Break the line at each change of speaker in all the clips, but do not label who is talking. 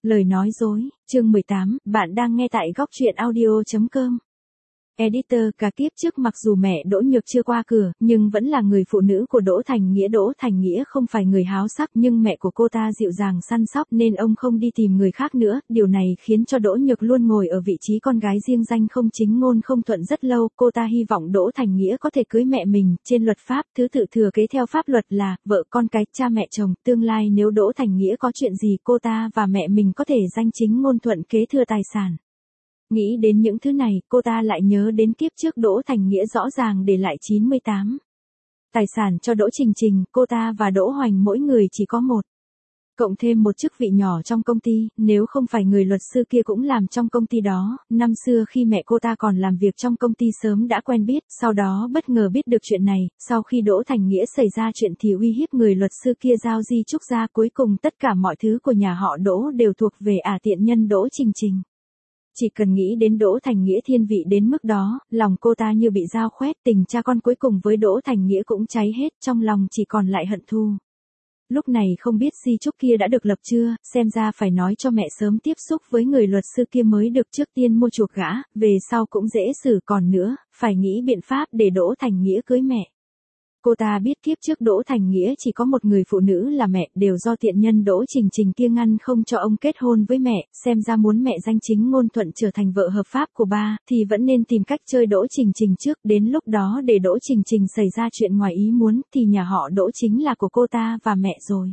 Lời nói dối, chương 18, bạn đang nghe tại góc truyện audio.com. Editor, cả kiếp trước mặc dù mẹ Đỗ Nhược chưa qua cửa, nhưng vẫn là người phụ nữ của Đỗ Thành Nghĩa. Đỗ Thành Nghĩa không phải người háo sắc, nhưng mẹ của cô ta dịu dàng săn sóc nên ông không đi tìm người khác nữa. Điều này khiến cho Đỗ Nhược luôn ngồi ở vị trí con gái riêng danh không chính ngôn không thuận rất lâu. Cô ta hy vọng Đỗ Thành Nghĩa có thể cưới mẹ mình. Trên luật pháp, thứ tự thừa kế theo pháp luật là vợ con cái, cha mẹ chồng. Tương lai nếu Đỗ Thành Nghĩa có chuyện gì, cô ta và mẹ mình có thể danh chính ngôn thuận kế thừa tài sản. Nghĩ đến những thứ này, cô ta lại nhớ đến kiếp trước Đỗ Thành Nghĩa rõ ràng để lại 98 tài sản cho Đỗ Trình Trình. Cô ta và Đỗ Hoành mỗi người chỉ có một, cộng thêm một chức vị nhỏ trong công ty. Nếu không phải người luật sư kia cũng làm trong công ty đó, năm xưa khi mẹ cô ta còn làm việc trong công ty sớm đã quen biết. Sau đó bất ngờ biết được chuyện này, sau khi Đỗ Thành Nghĩa xảy ra chuyện thì uy hiếp người luật sư kia giao di chúc ra. Cuối cùng tất cả mọi thứ của nhà họ Đỗ đều thuộc về tiện nhân Đỗ Trình Trình. Chỉ cần nghĩ đến Đỗ Thành Nghĩa thiên vị đến mức đó, lòng cô ta như bị dao khoét. Tình cha con cuối cùng với Đỗ Thành Nghĩa cũng cháy hết, trong lòng chỉ còn lại hận thù. Lúc này không biết di chúc kia đã được lập chưa, xem ra phải nói cho mẹ sớm tiếp xúc với người luật sư kia mới được. Trước tiên mua chuộc gã, về sau cũng dễ xử. Còn nữa, phải nghĩ biện pháp để Đỗ Thành Nghĩa cưới mẹ. Cô ta biết kiếp trước Đỗ Thành Nghĩa chỉ có một người phụ nữ là mẹ, đều do tiện nhân Đỗ Trình Trình kia ngăn không cho ông kết hôn với mẹ. Xem ra muốn mẹ danh chính ngôn thuận trở thành vợ hợp pháp của ba, thì vẫn nên tìm cách chơi Đỗ Trình Trình trước. Đến lúc đó để Đỗ Trình Trình xảy ra chuyện ngoài ý muốn, thì nhà họ Đỗ chính là của cô ta và mẹ rồi.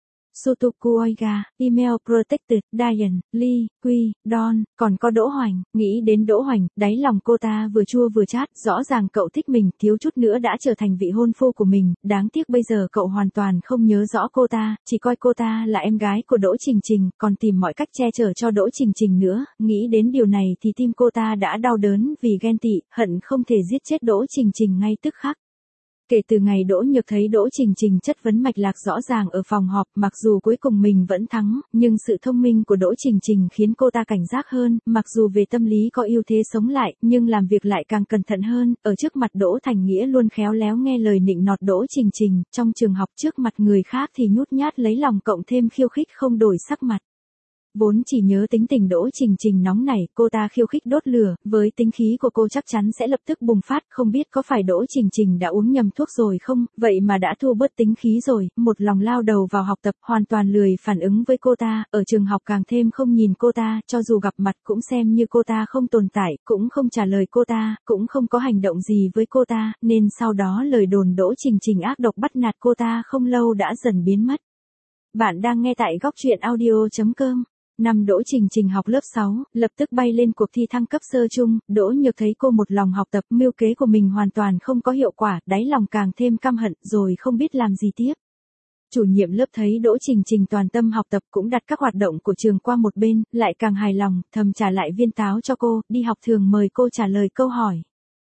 Sutoku Oiga, Email Protected, Diane, Lee, Quy, Don, còn có Đỗ Hoành. Nghĩ đến Đỗ Hoành, đáy lòng cô ta vừa chua vừa chát. Rõ ràng cậu thích mình, thiếu chút nữa đã trở thành vị hôn phu của mình. Đáng tiếc bây giờ cậu hoàn toàn không nhớ rõ cô ta, chỉ coi cô ta là em gái của Đỗ Trình Trình, còn tìm mọi cách che chở cho Đỗ Trình Trình nữa. Nghĩ đến điều này thì tim cô ta đã đau đớn vì ghen tị, hận không thể giết chết Đỗ Trình Trình ngay tức khắc. Kể từ ngày Đỗ Nhược thấy Đỗ Trình Trình chất vấn mạch lạc rõ ràng ở phòng họp, mặc dù cuối cùng mình vẫn thắng, nhưng sự thông minh của Đỗ Trình Trình khiến cô ta cảnh giác hơn. Mặc dù về tâm lý có ưu thế sống lại, nhưng làm việc lại càng cẩn thận hơn. Ở trước mặt Đỗ Thành Nghĩa luôn khéo léo nghe lời nịnh nọt Đỗ Trình Trình, trong trường học trước mặt người khác thì nhút nhát lấy lòng, cộng thêm khiêu khích không đổi sắc mặt. Vốn chỉ nhớ tính tình Đỗ Trình Trình nóng nảy, cô ta khiêu khích đốt lửa, với tính khí của cô chắc chắn sẽ lập tức bùng phát. Không biết có phải Đỗ Trình Trình đã uống nhầm thuốc rồi không, vậy mà đã thua bớt tính khí rồi, một lòng lao đầu vào học tập, hoàn toàn lười phản ứng với cô ta. Ở trường học càng thêm không nhìn cô ta, cho dù gặp mặt cũng xem như cô ta không tồn tại, cũng không trả lời cô ta, cũng không có hành động gì với cô ta, nên sau đó lời đồn Đỗ Trình Trình ác độc bắt nạt cô ta không lâu đã dần biến mất. Bạn đang nghe tại góc truyện audio.com. Năm Đỗ Trình Trình học lớp 6, lập tức bay lên cuộc thi thăng cấp sơ trung. Đỗ Nhược thấy cô một lòng học tập, mưu kế của mình hoàn toàn không có hiệu quả, đáy lòng càng thêm căm hận, rồi không biết làm gì tiếp. Chủ nhiệm lớp thấy Đỗ Trình Trình toàn tâm học tập, cũng đặt các hoạt động của trường qua một bên, lại càng hài lòng, thầm trả lại viên táo cho cô. Đi học thường mời cô trả lời câu hỏi.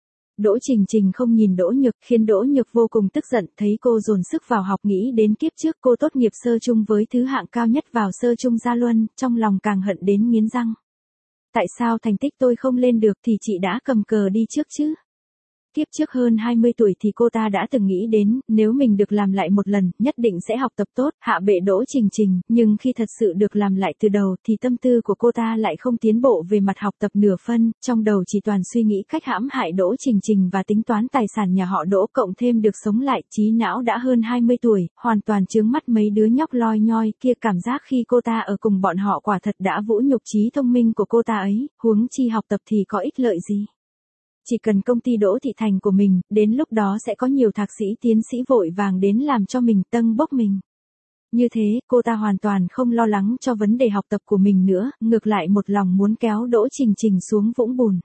Đỗ Trình Trình không nhìn Đỗ Nhược, khiến Đỗ Nhược vô cùng tức giận. Thấy cô dồn sức vào học, nghĩ đến kiếp trước cô tốt nghiệp sơ trung với thứ hạng cao nhất vào sơ trung gia luân, trong lòng càng hận đến nghiến răng. Tại sao thành tích tôi không lên được thì chị đã cầm cờ đi trước chứ? Kiếp trước hơn 20 tuổi thì cô ta đã từng nghĩ đến, nếu mình được làm lại một lần, nhất định sẽ học tập tốt, hạ bệ Đỗ Trình Trình. Nhưng khi thật sự được làm lại từ đầu, thì tâm tư của cô ta lại không tiến bộ về mặt học tập nửa phân, trong đầu chỉ toàn suy nghĩ cách hãm hại Đỗ Trình Trình và tính toán tài sản nhà họ Đỗ. Cộng thêm được sống lại, trí não đã hơn 20 tuổi, hoàn toàn chướng mắt mấy đứa nhóc loi nhoi kia. Cảm giác khi cô ta ở cùng bọn họ quả thật đã vũ nhục trí thông minh của cô ta ấy, huống chi học tập thì có ích lợi gì. Chỉ cần công ty Đỗ Thị Thành của mình, đến lúc đó sẽ có nhiều thạc sĩ tiến sĩ vội vàng đến làm cho mình, tâng bốc mình. Như thế, cô ta hoàn toàn không lo lắng cho vấn đề học tập của mình nữa, ngược lại một lòng muốn kéo Đỗ Trình Trình xuống vũng bùn.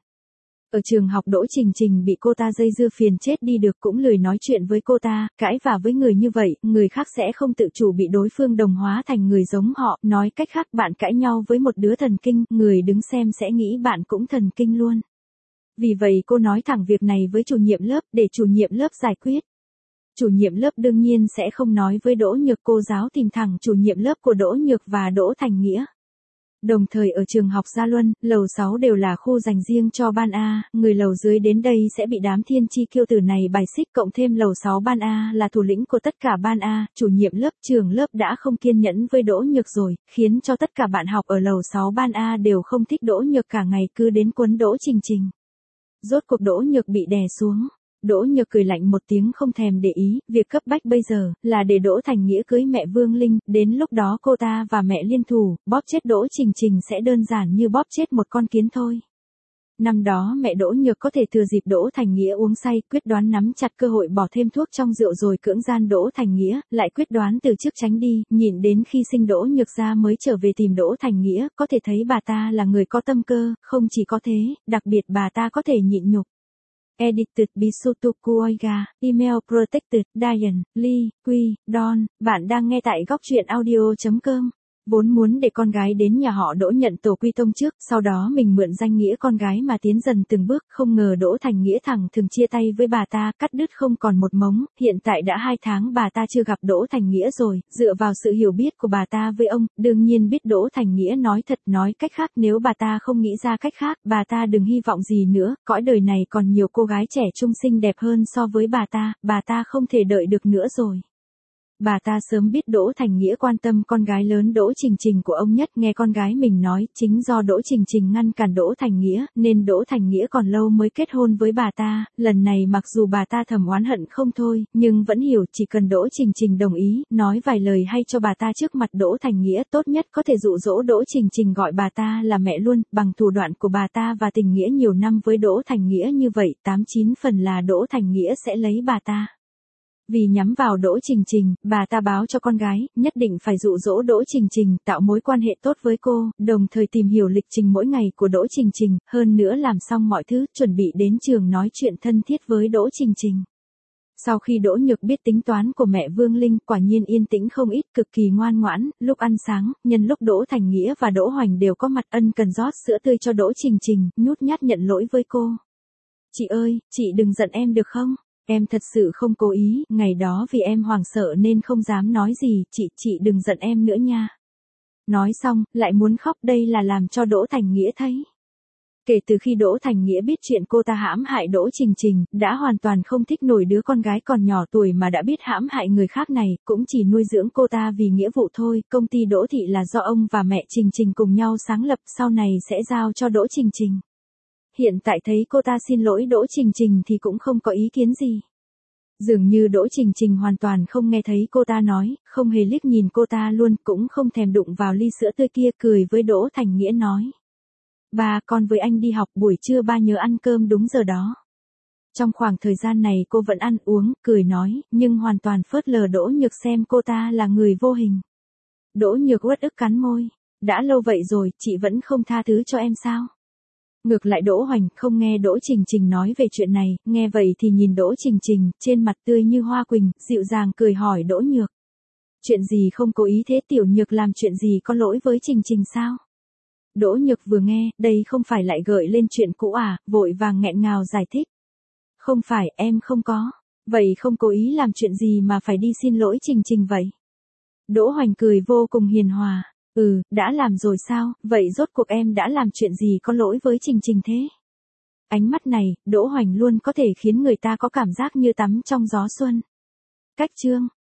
Ở trường học Đỗ Trình Trình bị cô ta dây dưa phiền chết đi được, cũng lười nói chuyện với cô ta. Cãi vả với người như vậy, người khác sẽ không tự chủ bị đối phương đồng hóa thành người giống họ. Nói cách khác, bạn cãi nhau với một đứa thần kinh, người đứng xem sẽ nghĩ bạn cũng thần kinh luôn. Vì vậy cô nói thẳng việc này với chủ nhiệm lớp, để chủ nhiệm lớp giải quyết. Chủ nhiệm lớp đương nhiên sẽ không nói với Đỗ Nhược, cô giáo tìm thẳng chủ nhiệm lớp của Đỗ Nhược và Đỗ Thành Nghĩa. Đồng thời ở trường học Gia Luân, lầu 6 đều là khu dành riêng cho ban A, người lầu dưới đến đây sẽ bị đám thiên chi kiêu tử này bài xích, cộng thêm lầu 6 ban A là thủ lĩnh của tất cả ban A, chủ nhiệm lớp, trưởng lớp đã không kiên nhẫn với Đỗ Nhược rồi, khiến cho tất cả bạn học ở lầu 6 ban A đều không thích Đỗ Nhược, cả ngày cứ đến quấn Đỗ Trình Trình. Rốt cuộc Đỗ Nhược bị đè xuống. Đỗ Nhược cười lạnh một tiếng không thèm để ý, việc cấp bách bây giờ là để Đỗ Thành Nghĩa cưới mẹ Vương Linh, đến lúc đó cô ta và mẹ liên thủ, bóp chết Đỗ Trình Trình sẽ đơn giản như bóp chết một con kiến thôi. Năm đó mẹ Đỗ Nhược có thể thừa dịp Đỗ Thành Nghĩa uống say, quyết đoán nắm chặt cơ hội bỏ thêm thuốc trong rượu rồi cưỡng gian Đỗ Thành Nghĩa, lại quyết đoán từ trước tránh đi, nhịn đến khi sinh Đỗ Nhược ra mới trở về tìm Đỗ Thành Nghĩa, có thể thấy bà ta là người có tâm cơ, không chỉ có thế, đặc biệt bà ta có thể nhịn nhục. Edited Bisutu Kuoiga, Email Protected, Diane, Lee, Quy, Don, bạn đang nghe tại góc truyện audio.com. Vốn muốn để con gái đến nhà họ Đỗ nhận tổ quy tông trước, sau đó mình mượn danh nghĩa con gái mà tiến dần từng bước, không ngờ Đỗ Thành Nghĩa thẳng thừng chia tay với bà ta, cắt đứt không còn một mống, hiện tại đã 2 tháng bà ta chưa gặp Đỗ Thành Nghĩa rồi, dựa vào sự hiểu biết của bà ta với ông, đương nhiên biết Đỗ Thành Nghĩa nói thật, nói cách khác nếu bà ta không nghĩ ra cách khác, bà ta đừng hy vọng gì nữa, cõi đời này còn nhiều cô gái trẻ trung xinh đẹp hơn so với bà ta không thể đợi được nữa rồi. Bà ta sớm biết Đỗ Thành Nghĩa quan tâm con gái lớn Đỗ Trình Trình của ông nhất, nghe con gái mình nói, chính do Đỗ Trình Trình ngăn cản Đỗ Thành Nghĩa, nên Đỗ Thành Nghĩa còn lâu mới kết hôn với bà ta, lần này mặc dù bà ta thầm oán hận không thôi, nhưng vẫn hiểu chỉ cần Đỗ Trình Trình đồng ý, nói vài lời hay cho bà ta trước mặt Đỗ Thành Nghĩa, tốt nhất có thể dụ dỗ Đỗ Trình Trình gọi bà ta là mẹ luôn, bằng thủ đoạn của bà ta và tình nghĩa nhiều năm với Đỗ Thành Nghĩa như vậy, 89 phần là Đỗ Thành Nghĩa sẽ lấy bà ta. Vì nhắm vào Đỗ Trình Trình, bà ta báo cho con gái, nhất định phải dụ dỗ Đỗ Trình Trình, tạo mối quan hệ tốt với cô, đồng thời tìm hiểu lịch trình mỗi ngày của Đỗ Trình Trình, hơn nữa làm xong mọi thứ, chuẩn bị đến trường nói chuyện thân thiết với Đỗ Trình Trình. Sau khi Đỗ Nhược biết tính toán của mẹ Vương Linh, quả nhiên yên tĩnh không ít, cực kỳ ngoan ngoãn, lúc ăn sáng, nhân lúc Đỗ Thành Nghĩa và Đỗ Hoành đều có mặt, ân cần rót sữa tươi cho Đỗ Trình Trình, nhút nhát nhận lỗi với cô. Chị ơi, chị đừng giận em được không? Em thật sự không cố ý, ngày đó vì em hoảng sợ nên không dám nói gì, chị đừng giận em nữa nha. Nói xong, lại muốn khóc, đây là làm cho Đỗ Thành Nghĩa thấy. Kể từ khi Đỗ Thành Nghĩa biết chuyện cô ta hãm hại Đỗ Trình Trình, đã hoàn toàn không thích nổi đứa con gái còn nhỏ tuổi mà đã biết hãm hại người khác này, cũng chỉ nuôi dưỡng cô ta vì nghĩa vụ thôi, công ty Đỗ Thị là do ông và mẹ Trình Trình cùng nhau sáng lập, sau này sẽ giao cho Đỗ Trình Trình. Hiện tại thấy cô ta xin lỗi Đỗ Trình Trình thì cũng không có ý kiến gì. Dường như Đỗ Trình Trình hoàn toàn không nghe thấy cô ta nói, không hề liếc nhìn cô ta luôn, cũng không thèm đụng vào ly sữa tươi kia, cười với Đỗ Thành Nghĩa nói. Ba, con với anh đi học, buổi trưa ba nhớ ăn cơm đúng giờ đó. Trong khoảng thời gian này cô vẫn ăn uống, cười nói, nhưng hoàn toàn phớt lờ Đỗ Nhược xem cô ta là người vô hình. Đỗ Nhược uất ức cắn môi. Đã lâu vậy rồi, chị vẫn không tha thứ cho em sao? Ngược lại Đỗ Hoành không nghe Đỗ Trình Trình nói về chuyện này, nghe vậy thì nhìn Đỗ Trình Trình, trên mặt tươi như hoa quỳnh, dịu dàng cười hỏi Đỗ Nhược. Chuyện gì không cố ý thế, Tiểu Nhược làm chuyện gì có lỗi với Trình Trình sao? Đỗ Nhược vừa nghe, đây không phải lại gợi lên chuyện cũ à, vội vàng nghẹn ngào giải thích. Không phải, em không có. Vậy không cố ý làm chuyện gì mà phải đi xin lỗi Trình Trình vậy? Đỗ Hoành cười vô cùng hiền hòa. Đã làm rồi sao, vậy rốt cuộc em đã làm chuyện gì có lỗi với Trình Trình thế? Ánh mắt này, Đỗ Hoành luôn có thể khiến người ta có cảm giác như tắm trong gió xuân. Cách chương